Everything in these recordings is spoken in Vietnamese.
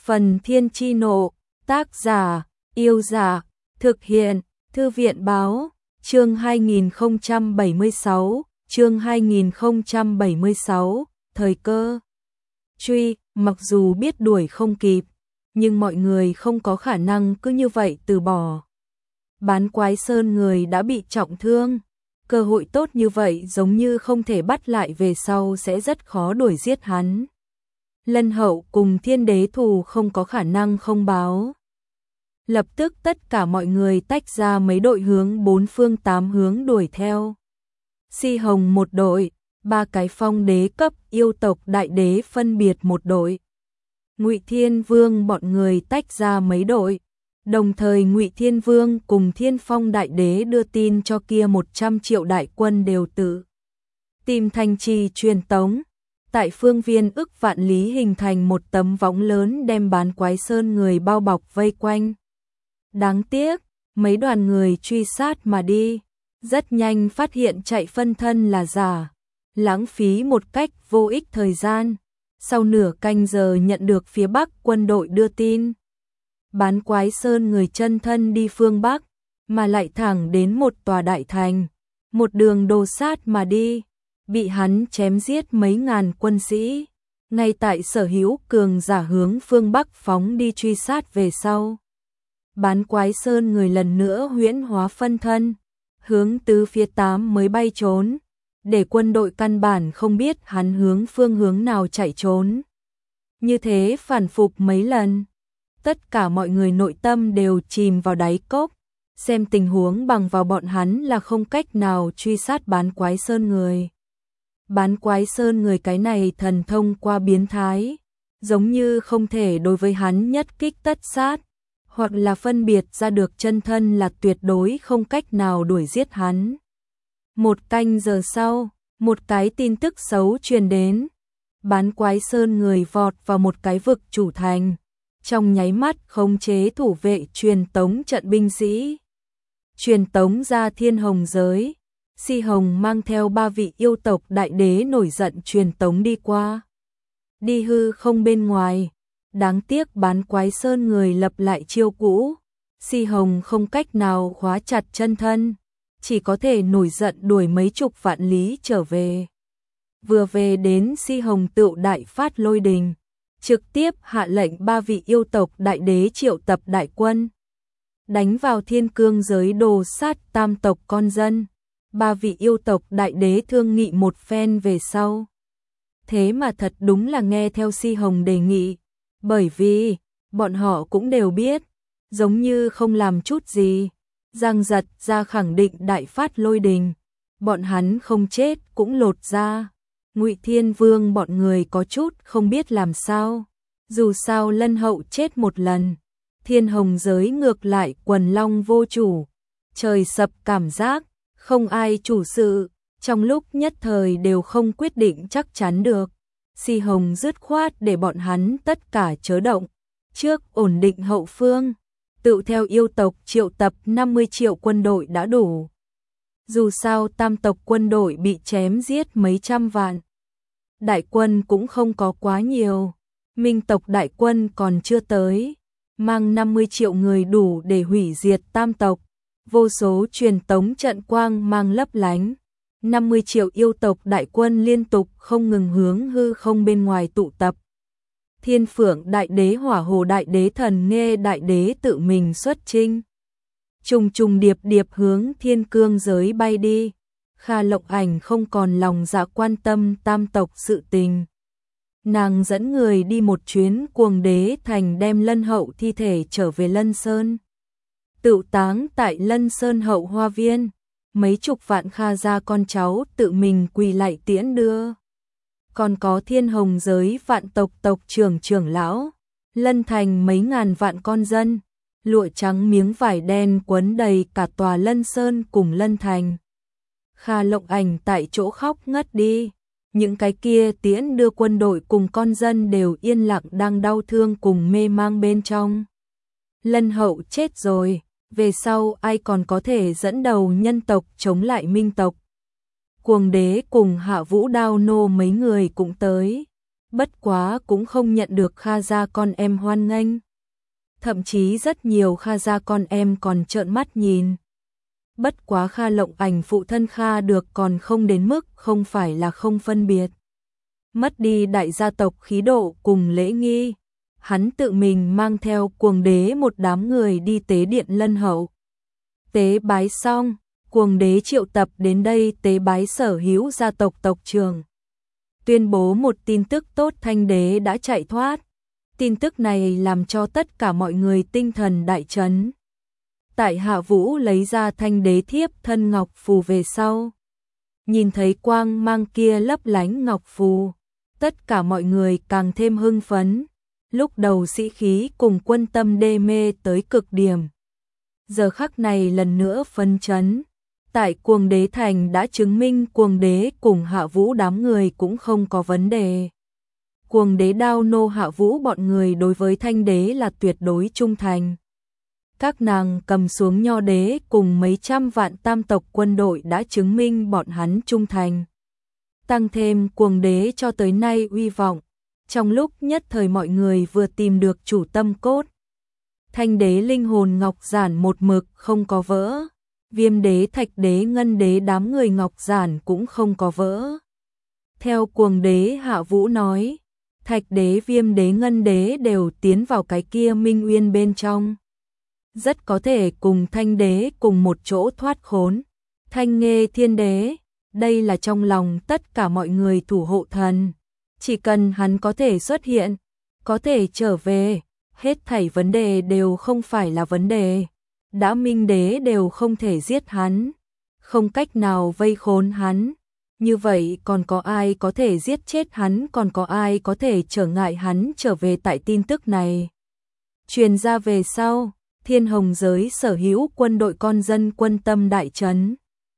Phần Thiên Chi Nộ, tác giả, Yêu Giả, thực hiện, Thư viện Báo, chương 2076, thời cơ. Truy, mặc dù biết đuổi không kịp, nhưng mọi người không có khả năng cứ như vậy từ bỏ. Bán Quái Sơn người đã bị trọng thương, cơ hội tốt như vậy giống như không thể bắt lại, về sau sẽ rất khó đuổi giết hắn. Lân Hậu cùng Thiên Đế thù không có khả năng không báo. Lập tức tất cả mọi người tách ra mấy đội hướng bốn phương tám hướng đuổi theo. Si Hồng một đội, ba cái phong đế cấp yêu tộc đại đế phân biệt một đội. Ngụy Thiên Vương bọn người tách ra mấy đội. Đồng thời Ngụy Thiên Vương cùng Thiên Phong đại đế đưa tin cho kia 100 triệu đại quân đều tự tìm thành trì truyền tống. Tại phương viên ức vạn lý hình thành một tấm võng lớn đem Bán Quái Sơn người bao bọc vây quanh. Đáng tiếc, mấy đoàn người truy sát mà đi, rất nhanh phát hiện chạy phân thân là giả, lãng phí một cách vô ích thời gian. Sau nửa canh giờ nhận được phía Bắc quân đội đưa tin. Bán Quái Sơn người chân thân đi phương Bắc, mà lại thẳng đến một tòa đại thành, một đường đồ sát mà đi, bị hắn chém giết mấy ngàn quân sĩ. Ngay tại sở hữu cường giả hướng phương Bắc phóng đi truy sát về sau. Bán Quái Sơn người lần nữa huyễn hóa phân thân, hướng tứ phía tám mới bay trốn, để quân đội căn bản không biết hắn hướng phương hướng nào chạy trốn. Như thế phản phục mấy lần, tất cả mọi người nội tâm đều chìm vào đáy cốc, xem tình huống bằng vào bọn hắn là không cách nào truy sát Bán Quái Sơn người. Bán Quái Sơn người cái này thần thông qua biến thái, giống như không thể đối với hắn nhất kích tất sát, hoặc là phân biệt ra được chân thân là tuyệt đối không cách nào đuổi giết hắn. Một canh giờ sau, một cái tin tức xấu truyền đến. Bán Quái Sơn người vọt vào một cái vực chủ thành, trong nháy mắt khống chế thủ vệ truyền tống trận binh sĩ. Truyền tống ra Thiên Hồng giới, Si Hồng mang theo ba vị yêu tộc đại đế nổi giận truyền tống đi qua. Đi hư không bên ngoài, đáng tiếc Bán Quái Sơn người lập lại chiêu cũ. Si Hồng không cách nào khóa chặt chân thân, chỉ có thể nổi giận đuổi mấy chục vạn lý trở về. Vừa về đến Si Hồng tựu đại phát lôi đình, trực tiếp hạ lệnh ba vị yêu tộc đại đế triệu tập đại quân, đánh vào Thiên Cương giới đồ sát tam tộc con dân. Ba vị yêu tộc đại đế thương nghị một phen về sau, thế mà thật đúng là nghe theo Si Hồng đề nghị, bởi vì bọn họ cũng đều biết, giống như không làm chút gì, Giang Giật ra khẳng định đại phát lôi đình, bọn hắn không chết cũng lột ra. Ngụy Thiên Vương bọn người có chút không biết làm sao, dù sao Lân Hậu chết một lần, Thiên Hồng giới ngược lại quần long vô chủ, trời sập cảm giác, không ai chủ sự, trong lúc nhất thời đều không quyết định chắc chắn được. Si Hồng dứt khoát để bọn hắn tất cả chớ động, trước ổn định hậu phương, tự theo yêu tộc triệu tập 50 triệu quân đội đã đủ. Dù sao tam tộc quân đội bị chém giết mấy trăm vạn, đại quân cũng không có quá nhiều, Minh tộc đại quân còn chưa tới, mang 50 triệu người đủ để hủy diệt tam tộc. Vô số truyền tống trận quang mang lấp lánh, 50 triệu yêu tộc đại quân liên tục không ngừng hướng hư không bên ngoài tụ tập. Thiên Phượng đại đế, Hỏa Hồ đại đế, Thần Nghê đại đế tự mình xuất chinh, trùng trùng điệp điệp hướng Thiên Cương giới bay đi. Kha Lộng Ảnh không còn lòng dạ quan tâm tam tộc sự tình, nàng dẫn người đi một chuyến Cuồng Đế thành đem Lân Hậu thi thể trở về Lân Sơn, tự táng tại Lân Sơn hậu hoa viên. Mấy chục vạn Kha gia con cháu tự mình quỳ lạy tiễn đưa. Còn có Thiên Hồng giới vạn tộc tộc trưởng trưởng lão, Lân thành mấy ngàn vạn con dân, lụa trắng miếng vải đen quấn đầy cả tòa Lân Sơn cùng Lân thành. Kha Lộng Ảnh tại chỗ khóc ngất đi. Những cái kia tiễn đưa quân đội cùng con dân đều yên lặng đang đau thương cùng mê mang bên trong. Lân Hậu chết rồi, về sau ai còn có thể dẫn đầu nhân tộc chống lại Minh tộc. Cuồng Đế cùng Hạ Vũ Đao Nô mấy người cũng tới. bất quá cũng không nhận được Kha gia con em hoan nghênh. Thậm chí rất nhiều Kha gia con em còn trợn mắt nhìn. Bất quá Kha Lộng Ảnh phụ thân Kha được còn không đến mức không phải là không phân biệt. Mất đi đại gia tộc khí độ cùng lễ nghi, hắn tự mình mang theo Cuồng Đế một đám người đi tế điện Lân Hậu. Tế bái xong, Cuồng Đế triệu tập đến đây tế bái sở hữu gia tộc tộc trưởng. Tuyên bố một tin tức tốt, Thanh Đế đã chạy thoát. Tin tức này làm cho tất cả mọi người tinh thần đại chấn. Tại Hạ Vũ lấy ra Thanh Đế thiếp thân ngọc phù về sau. Nhìn thấy quang mang kia lấp lánh ngọc phù, tất cả mọi người càng thêm hưng phấn. Lúc đầu sĩ khí cùng quân tâm đê mê tới cực điểm. Giờ khắc này lần nữa phấn chấn. Tại Cuồng Đế Thành đã chứng minh Cuồng Đế cùng Hạ Vũ đám người cũng không có vấn đề. Cuồng Đế Đao Nô Hạ Vũ bọn người đối với Thanh Đế là tuyệt đối trung thành. Các nàng cầm xuống Nho Đế cùng mấy trăm vạn tam tộc quân đội đã chứng minh bọn hắn trung thành. Tăng thêm Cuồng Đế cho tới nay uy vọng, trong lúc nhất thời mọi người vừa tìm được chủ tâm cốt. Thanh Đế linh hồn ngọc giản một mực không có vỡ. Viêm Đế, Thạch Đế, Ngân Đế đám người ngọc giản cũng không có vỡ. Theo Cuồng Đế Hạ Vũ nói, Thạch Đế, Viêm Đế, Ngân Đế đều tiến vào cái kia Minh Uyên bên trong. Rất có thể cùng Thanh Đế cùng một chỗ thoát khốn. Thanh Nghê Thiên Đế, đây là trong lòng tất cả mọi người thủ hộ thần. Chỉ cần hắn có thể xuất hiện, có thể trở về, hết thảy vấn đề đều không phải là vấn đề. Đã Minh Đế đều không thể giết hắn, không cách nào vây khốn hắn. Như vậy còn có ai có thể giết chết hắn, còn có ai có thể trở ngại hắn trở về? Tại tin tức này truyền ra về sau, Thiên Hồng giới sở hữu quân đội con dân quân tâm đại chấn.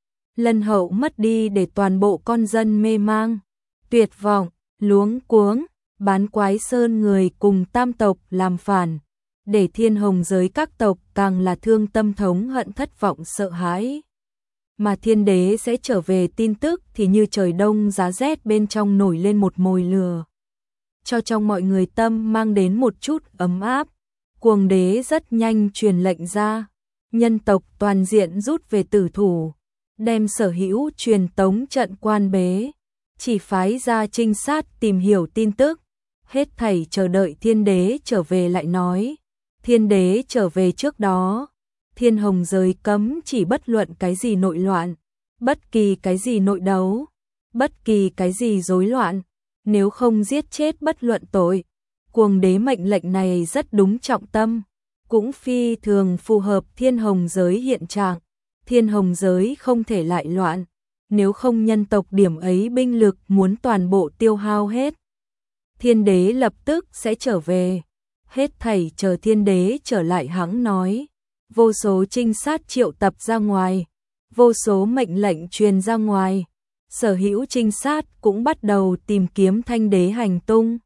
Lân Hậu mất đi để toàn bộ con dân mê mang, tuyệt vọng, luống cuống. Bán Quái Sơn người cùng tam tộc làm phản, để Thiên Hồng giới các tộc càng là thương tâm thống hận, thất vọng sợ hãi. Mà Thiên Đế sẽ trở về tin tức thì như trời đông giá rét bên trong nổi lên một mồi lửa, cho trong mọi người tâm mang đến một chút ấm áp. Cuồng Đế rất nhanh truyền lệnh ra, nhân tộc toàn diện rút về tử thủ, đem sở hữu truyền tống trận quan bế, chỉ phái ra trinh sát tìm hiểu tin tức, hết thảy chờ đợi Thiên Đế trở về lại nói. Thiên Đế trở về trước đó, Thiên Hồng giới cấm chỉ bất luận cái gì nội loạn, bất kỳ cái gì nội đấu, bất kỳ cái gì rối loạn, nếu không giết chết bất luận tội. Cuồng Đế mệnh lệnh này rất đúng trọng tâm, cũng phi thường phù hợp Thiên Hồng giới hiện trạng. Thiên Hồng giới không thể lại loạn, nếu không nhân tộc điểm ấy binh lực muốn toàn bộ tiêu hao hết. Thiên Đế lập tức sẽ trở về, hết thảy chờ Thiên Đế trở lại hãng nói. Vô số trinh sát triệu tập ra ngoài, vô số mệnh lệnh truyền ra ngoài, sở hữu trinh sát cũng bắt đầu tìm kiếm Thanh Đế hành tung.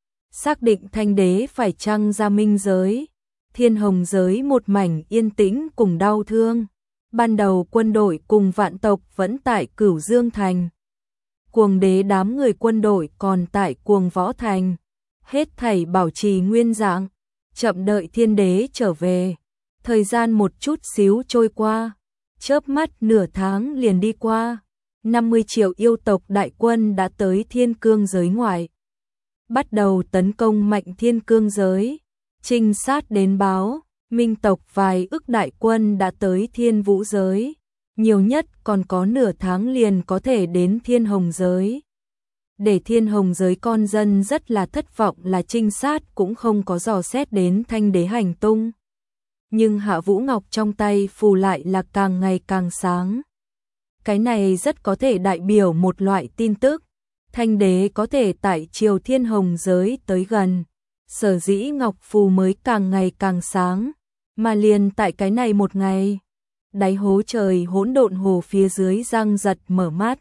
Xác định Thanh Đế phải chăng ra minh giới. Thiên Hồng giới một mảnh yên tĩnh cùng đau thương. Ban đầu quân đội cùng vạn tộc vẫn tại Cửu Dương Thành. Cuồng Đế đám người quân đội còn tại Cuồng Võ Thành. Hết thảy bảo trì nguyên dạng, chậm đợi Thiên Đế trở về. Thời gian một chút xíu trôi qua, chớp mắt nửa tháng liền đi qua. 50 triệu yêu tộc đại quân đã tới Thiên Cương giới ngoại, bắt đầu tấn công mạnh Thiên Cương giới. Trinh sát đến báo, minh tộc vài ức đại quân đã tới Thiên Vũ giới, nhiều nhất còn có nửa tháng liền có thể đến Thiên Hồng giới. Để Thiên Hồng giới con dân rất là thất vọng là trinh sát cũng không có dò xét đến Thanh Đế hành tung. Nhưng Hạ Vũ Ngọc trong tay phù lại là càng ngày càng sáng. Cái này rất có thể đại biểu một loại tin tức. Thanh Đế có thể tại Triều Thiên Hồng giới tới gần. Sở dĩ Ngọc phù mới càng ngày càng sáng. Mà liền tại cái này một ngày, đáy hố trời hỗn độn hồ phía dưới Giang Giật mở mắt.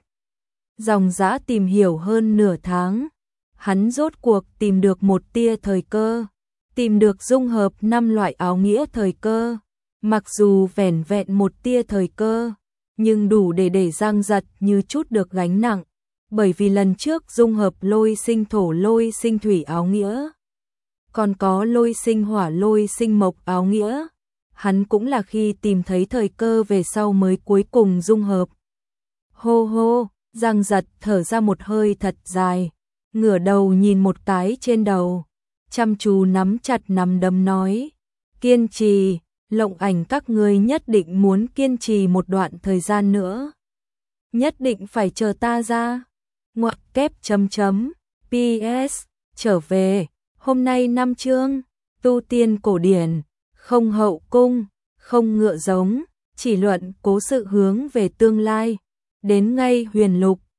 Dòng dã tìm hiểu hơn nửa tháng, hắn rốt cuộc tìm được một tia thời cơ, tìm được dung hợp 5 loại áo nghĩa thời cơ. Mặc dù vẻn vẹn một tia thời cơ, nhưng đủ để Giang Giật như chút được gánh nặng. bởi vì lần trước dung hợp lôi sinh thổ lôi sinh thủy áo nghĩa, còn có lôi sinh hỏa lôi sinh mộc áo nghĩa, hắn cũng là khi tìm thấy thời cơ về sau mới cuối cùng dung hợp. Hô hô, Giang Giật thở ra một hơi thật dài, ngửa đầu nhìn một cái trên đầu, chăm chú nắm chặt nắm đấm nói, kiên trì, Lộng Ảnh các ngươi nhất định muốn kiên trì một đoạn thời gian nữa. Nhất định phải chờ ta ra. Ngoặc kép chấm chấm, PS, trở về, hôm nay 5 chương, tu tiên cổ điển, không hậu cung, không ngựa giống, chỉ luận cố sự hướng về tương lai, đến ngay huyền lục.